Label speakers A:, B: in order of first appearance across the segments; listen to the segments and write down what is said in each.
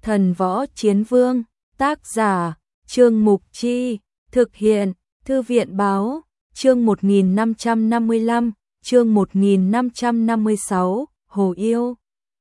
A: Thần Võ Chiến Vương, tác giả, Trương Mục Chi, thực hiện, Thư viện Báo, chương 1555, chương 1556, Hồ Yêu.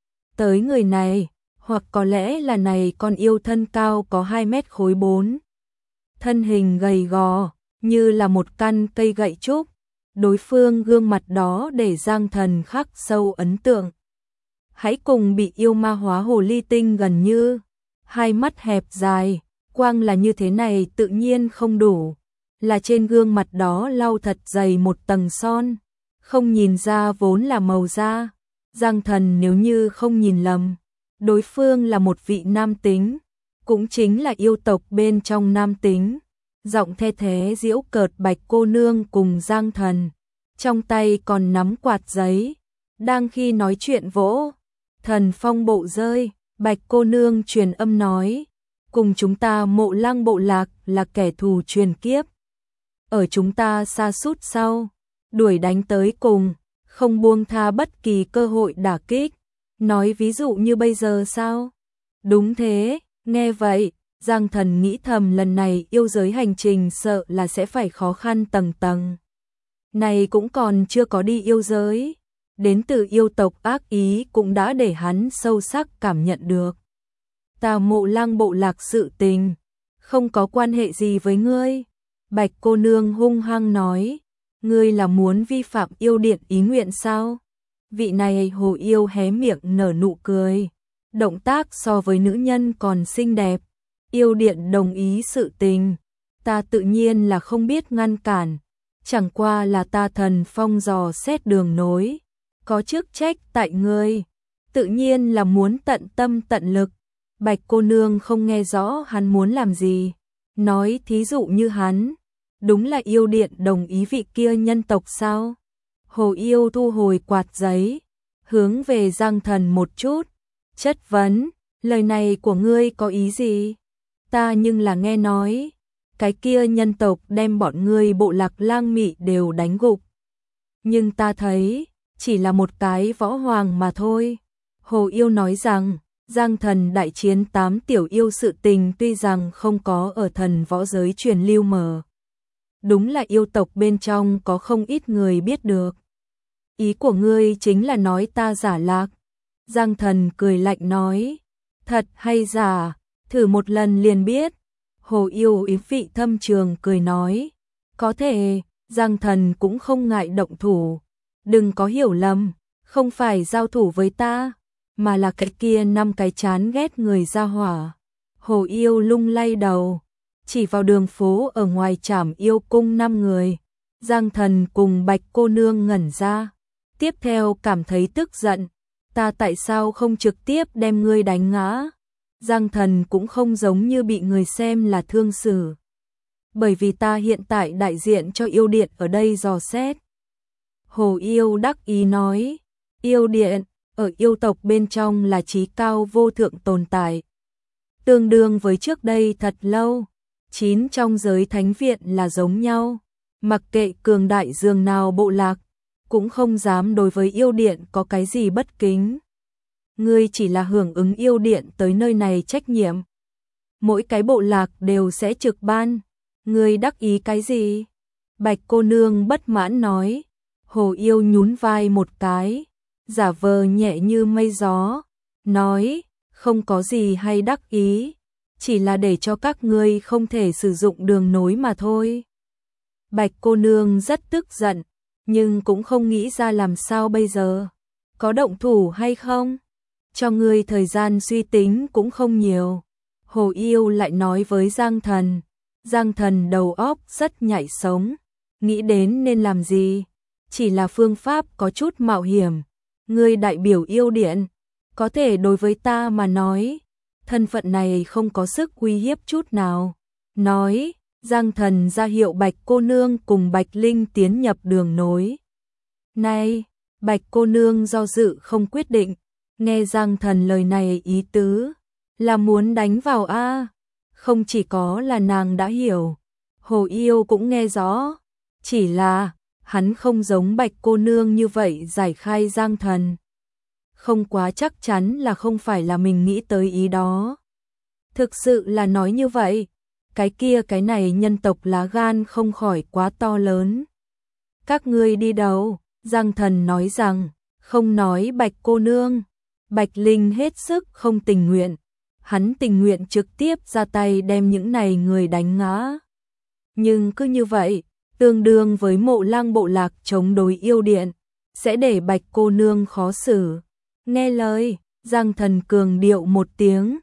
A: Tới người này, hoặc có lẽ là này con yêu thân cao có 2 mét khối 4. Thân hình gầy gò, như là một căn cây gậy trúc. Đối phương gương mặt đó để Giang Thần khắc sâu ấn tượng. Hãy cùng bị yêu ma hóa hồ ly tinh gần như. Hai mắt hẹp dài, quang là như thế này tự nhiên không đủ. Là trên gương mặt đó lau thật dày một tầng son. Không nhìn ra vốn là màu da. Giang Thần nếu như không nhìn lầm, đối phương là một vị nam tính. Cũng chính là yêu tộc bên trong nam tính. Giọng the thế giễu cợt Bạch cô nương cùng Giang Thần. Trong tay còn nắm quạt giấy. Đang khi nói chuyện vỗ. Thần phong bộ rơi. Bạch cô nương truyền âm nói. Cùng chúng ta Mộ Lăng bộ lạc là kẻ thù truyền kiếp. Ở chúng ta sa sút sau. Đuổi đánh tới cùng. Không buông tha bất kỳ cơ hội đả kích. Nói ví dụ như bây giờ sao? Đúng thế. Nghe vậy, Giang Thần nghĩ thầm lần này yêu giới hành trình sợ là sẽ phải khó khăn tầng tầng. Này cũng còn chưa có đi yêu giới. Đến từ yêu tộc ác ý cũng đã để hắn sâu sắc cảm nhận được. Ta Mộ Lăng bộ lạc sự tình, không có quan hệ gì với ngươi. Bạch cô nương hung hăng nói, ngươi là muốn vi phạm yêu điện ý nguyện sao? Vị này hồ yêu hé miệng nở nụ cười. Động tác so với nữ nhân còn xinh đẹp. Yêu điện đồng ý sự tình, ta tự nhiên là không biết ngăn cản. Chẳng qua là ta thần phong dò xét đường nối. Có chức trách tại ngươi, tự nhiên là muốn tận tâm tận lực. Bạch cô nương không nghe rõ hắn muốn làm gì. Nói thí dụ như hắn, đúng là yêu điện đồng ý vị kia nhân tộc sao? Hồ yêu thu hồi quạt giấy, hướng về Giang Thần một chút, chất vấn, lời này của ngươi có ý gì? Ta nhưng là nghe nói, cái kia nhân tộc đem bọn ngươi bộ lạc Lang Mị đều đánh gục. Nhưng ta thấy, chỉ là một cái võ hoàng mà thôi. Hồ yêu nói rằng, Giang Thần đại chiến 8 tiểu yêu sự tình tuy rằng không có ở thần võ giới truyền lưu mờ. Đúng là yêu tộc bên trong có không ít người biết được. Ý của ngươi chính là nói ta giả lạc. Giang Thần cười lạnh nói, thật hay giả, thử một lần liền biết. Hồ yêu ý vị thâm trường cười nói, có thể. Giang Thần cũng không ngại động thủ. Đừng có hiểu lầm, không phải giao thủ với ta, mà là cái kia 5 cái chán ghét người ra hỏa. Hồ yêu lung lay đầu, chỉ vào đường phố ở ngoài Trảm Yêu cung 5 người. Giang Thần cùng Bạch cô nương ngẩn ra, tiếp theo cảm thấy tức giận, ta tại sao không trực tiếp đem ngươi đánh ngã? Giang Thần cũng không giống như bị người xem là thương xử, bởi vì ta hiện tại đại diện cho yêu điện ở đây dò xét. Hồ yêu đắc ý nói, yêu điện, ở yêu tộc bên trong là chí cao vô thượng tồn tại. Tương đương với trước đây thật lâu, 9 trong giới thánh viện là giống nhau, mặc kệ cường đại dường nào bộ lạc, cũng không dám đối với yêu điện có cái gì bất kính. Ngươi chỉ là hưởng ứng yêu điện tới nơi này trách nhiệm. Mỗi cái bộ lạc đều sẽ trực ban, ngươi đắc ý cái gì? Bạch cô nương bất mãn nói. Hồ yêu nhún vai một cái, giả vờ nhẹ như mây gió, nói, không có gì hay đắc ý, chỉ là để cho các ngươi không thể sử dụng đường nối mà thôi. Bạch cô nương rất tức giận, nhưng cũng không nghĩ ra làm sao bây giờ. Có động thủ hay không? Cho ngươi thời gian suy tính cũng không nhiều. Hồ yêu lại nói với Giang Thần. Giang Thần đầu óc rất nhạy sống, nghĩ đến nên làm gì. Chỉ là phương pháp có chút mạo hiểm. Ngươi đại biểu yêu điện, có thể đối với ta mà nói, thân phận này không có sức uy hiếp chút nào. Nói, Giang Thần ra hiệu Bạch cô nương cùng Bạch Linh tiến nhập đường nối. Này, Bạch cô nương do dự không quyết định, nghe Giang Thần lời này ý tứ, là muốn đánh vào a. Không chỉ có là nàng đã hiểu, Hồ yêu cũng nghe rõ, chỉ là hắn không giống Bạch cô nương như vậy giải khai Giang Thần. Không quá chắc chắn là không phải là mình nghĩ tới ý đó. Thực sự là nói như vậy. Cái kia cái này nhân tộc lá gan không khỏi quá to lớn. Các ngươi đi đâu? Giang Thần nói rằng, không nói Bạch cô nương. Bạch Linh hết sức không tình nguyện. Hắn tình nguyện trực tiếp ra tay đem những này người đánh ngã. Nhưng cứ như vậy, tương đương với Mộ Lăng bộ lạc chống đối yêu điện, sẽ để Bạch cô nương khó xử. Nghe lời, Giang Thần cường điệu một tiếng.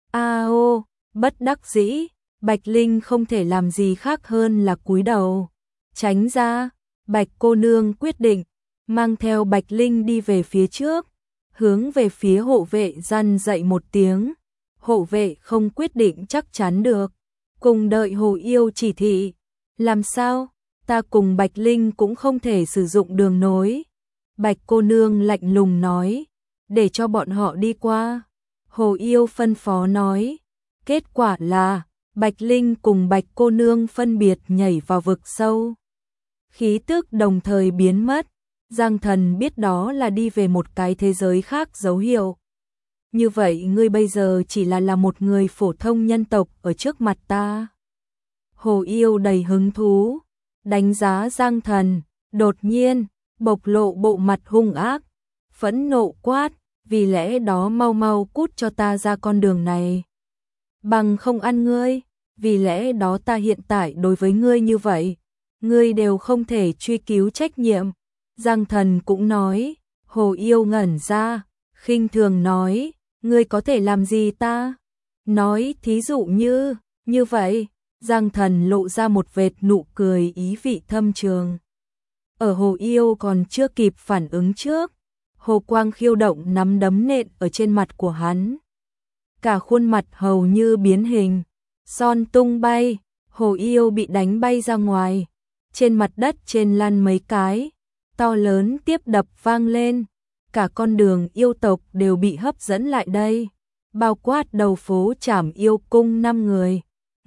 A: Ô, bất đắc dĩ, Bạch Linh không thể làm gì khác hơn là cúi đầu. Tránh ra, Bạch cô nương quyết định, mang theo Bạch Linh đi về phía trước, hướng về phía hộ vệ răn dạy một tiếng. Hộ vệ không quyết định chắc chắn được, cùng đợi Hồ Yêu chỉ thị. Làm sao? Ta cùng Bạch Linh cũng không thể sử dụng đường nối. Bạch cô nương lạnh lùng nói, để cho bọn họ đi qua. Hồ Yêu phân phó nói, kết quả là Bạch Linh cùng Bạch cô nương phân biệt nhảy vào vực sâu. Khí tức đồng thời biến mất, Giang Thần biết đó là đi về một cái thế giới khác dấu hiệu. Như vậy ngươi bây giờ chỉ là một người phổ thông nhân tộc ở trước mặt ta. Hồ Yêu đầy hứng thú, đánh giá Giang Thần, đột nhiên, bộc lộ bộ mặt hung ác, phẫn nộ quát, vì lẽ đó mau mau cút cho ta ra con đường này. Bằng không ăn ngươi, vì lẽ đó ta hiện tại đối với ngươi như vậy, ngươi đều không thể truy cứu trách nhiệm. Giang Thần cũng nói, Hồ Yêu ngẩn ra, khinh thường nói, ngươi có thể làm gì ta? Nói thí dụ như vậy, Giang Thần lộ ra một vệt nụ cười ý vị thâm trường. Ở Hồ Yêu còn chưa kịp phản ứng trước, Hồ Quang khiêu động nắm đấm nện ở trên mặt của hắn. Cả khuôn mặt hầu như biến hình, son tung bay, Hồ Yêu bị đánh bay ra ngoài, trên mặt đất trên lăn mấy cái, to lớn tiếp đập vang lên, cả con đường yêu tộc đều bị hấp dẫn lại đây, bao quát đầu phố Trảm Yêu cung 5 người.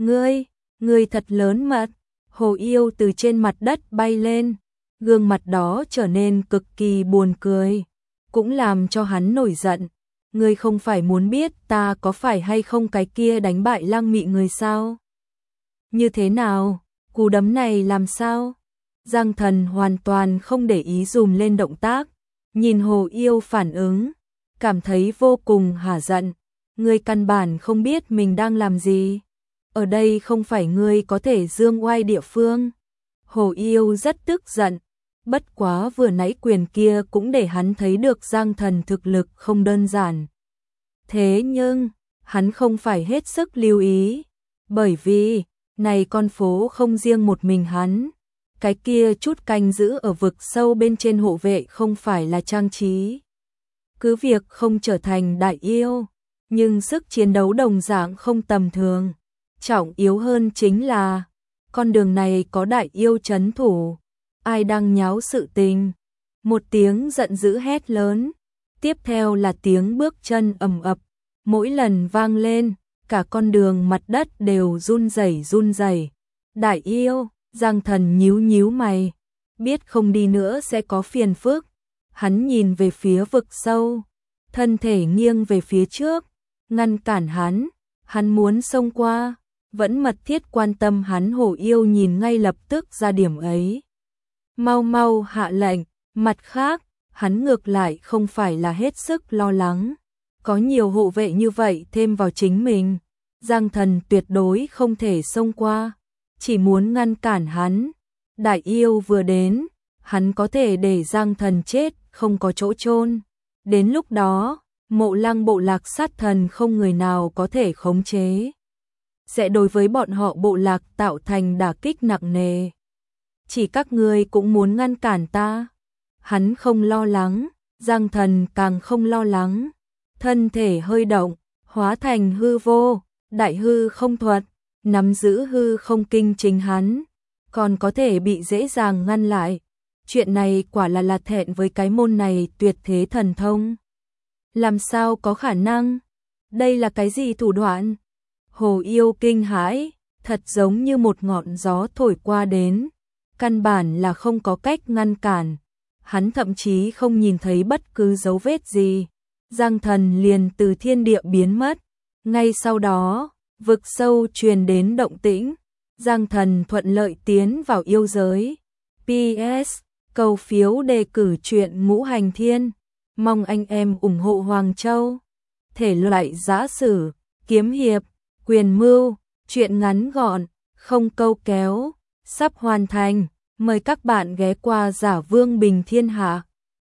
A: Ngươi thật lớn mật. Hồ Yêu từ trên mặt đất bay lên, gương mặt đó trở nên cực kỳ buồn cười, cũng làm cho hắn nổi giận. Ngươi không phải muốn biết ta có phải hay không cái kia đánh bại Lăng Mị người sao? Như thế nào? Cú đấm này làm sao? Giang Thần hoàn toàn không để ý dùm lên động tác, nhìn Hồ Yêu phản ứng, cảm thấy vô cùng hả giận. Ngươi căn bản không biết mình đang làm gì. Ở đây không phải ngươi có thể dương oai địa phương. Hồ Yêu rất tức giận, bất quá vừa nãy quyền kia cũng để hắn thấy được Giang Thần thực lực không đơn giản. Thế nhưng, hắn không phải hết sức lưu ý, bởi vì, này con phố không riêng một mình hắn. Cái kia chút canh giữ ở vực sâu bên trên hộ vệ không phải là trang trí. Cứ việc không trở thành đại yêu, nhưng sức chiến đấu đồng dạng không tầm thường. Trọng yếu hơn chính là, con đường này có đại yêu trấn thủ, ai đang nháo sự tình. Một tiếng giận dữ hét lớn, tiếp theo là tiếng bước chân ầm ập, mỗi lần vang lên, cả con đường mặt đất đều run rẩy. Đại yêu, Giang Thần nhíu nhíu mày, biết không đi nữa sẽ có phiền phức. Hắn nhìn về phía vực sâu, thân thể nghiêng về phía trước, ngăn cản hắn muốn xông qua. Vẫn mật thiết quan tâm hắn. Hồ Yêu nhìn ngay lập tức ra điểm ấy, mau mau hạ lệnh. Mặt khác, hắn ngược lại không phải là hết sức lo lắng, có nhiều hộ vệ như vậy thêm vào chính mình, Giang Thần tuyệt đối không thể xông qua, chỉ muốn ngăn cản hắn. Đại yêu vừa đến, hắn có thể để Giang Thần chết không có chỗ chôn. Đến lúc đó, Mộ Lăng bộ lạc sát thần không người nào có thể khống chế, sẽ đối với bọn họ bộ lạc tạo thành đả kích nặng nề. Chỉ các ngươi cũng muốn ngăn cản ta. Hắn không lo lắng, Giang Thần càng không lo lắng. Thân thể hơi động, hóa thành hư vô, đại hư không thuật, nắm giữ hư không kinh chính hắn, còn có thể bị dễ dàng ngăn lại. Chuyện này quả là thẹn với cái môn này tuyệt thế thần thông. Làm sao có khả năng? Đây là cái gì thủ đoạn? Hồ Yêu kinh hãi, thật giống như một ngọn gió thổi qua đến, căn bản là không có cách ngăn cản. Hắn thậm chí không nhìn thấy bất cứ dấu vết gì. Giang Thần liền từ thiên địa biến mất. Ngay sau đó, vực sâu truyền đến động tĩnh, Giang Thần thuận lợi tiến vào yêu giới. PS, cầu phiếu đề cử truyện Ngũ Hành Thiên, mong anh em ủng hộ Hoàng Châu. Thể loại giã sử, kiếm hiệp, quyền mưu, truyện ngắn gọn, không câu kéo, sắp hoàn thành, mời các bạn ghé qua Giả Vương Bình Thiên Hạ.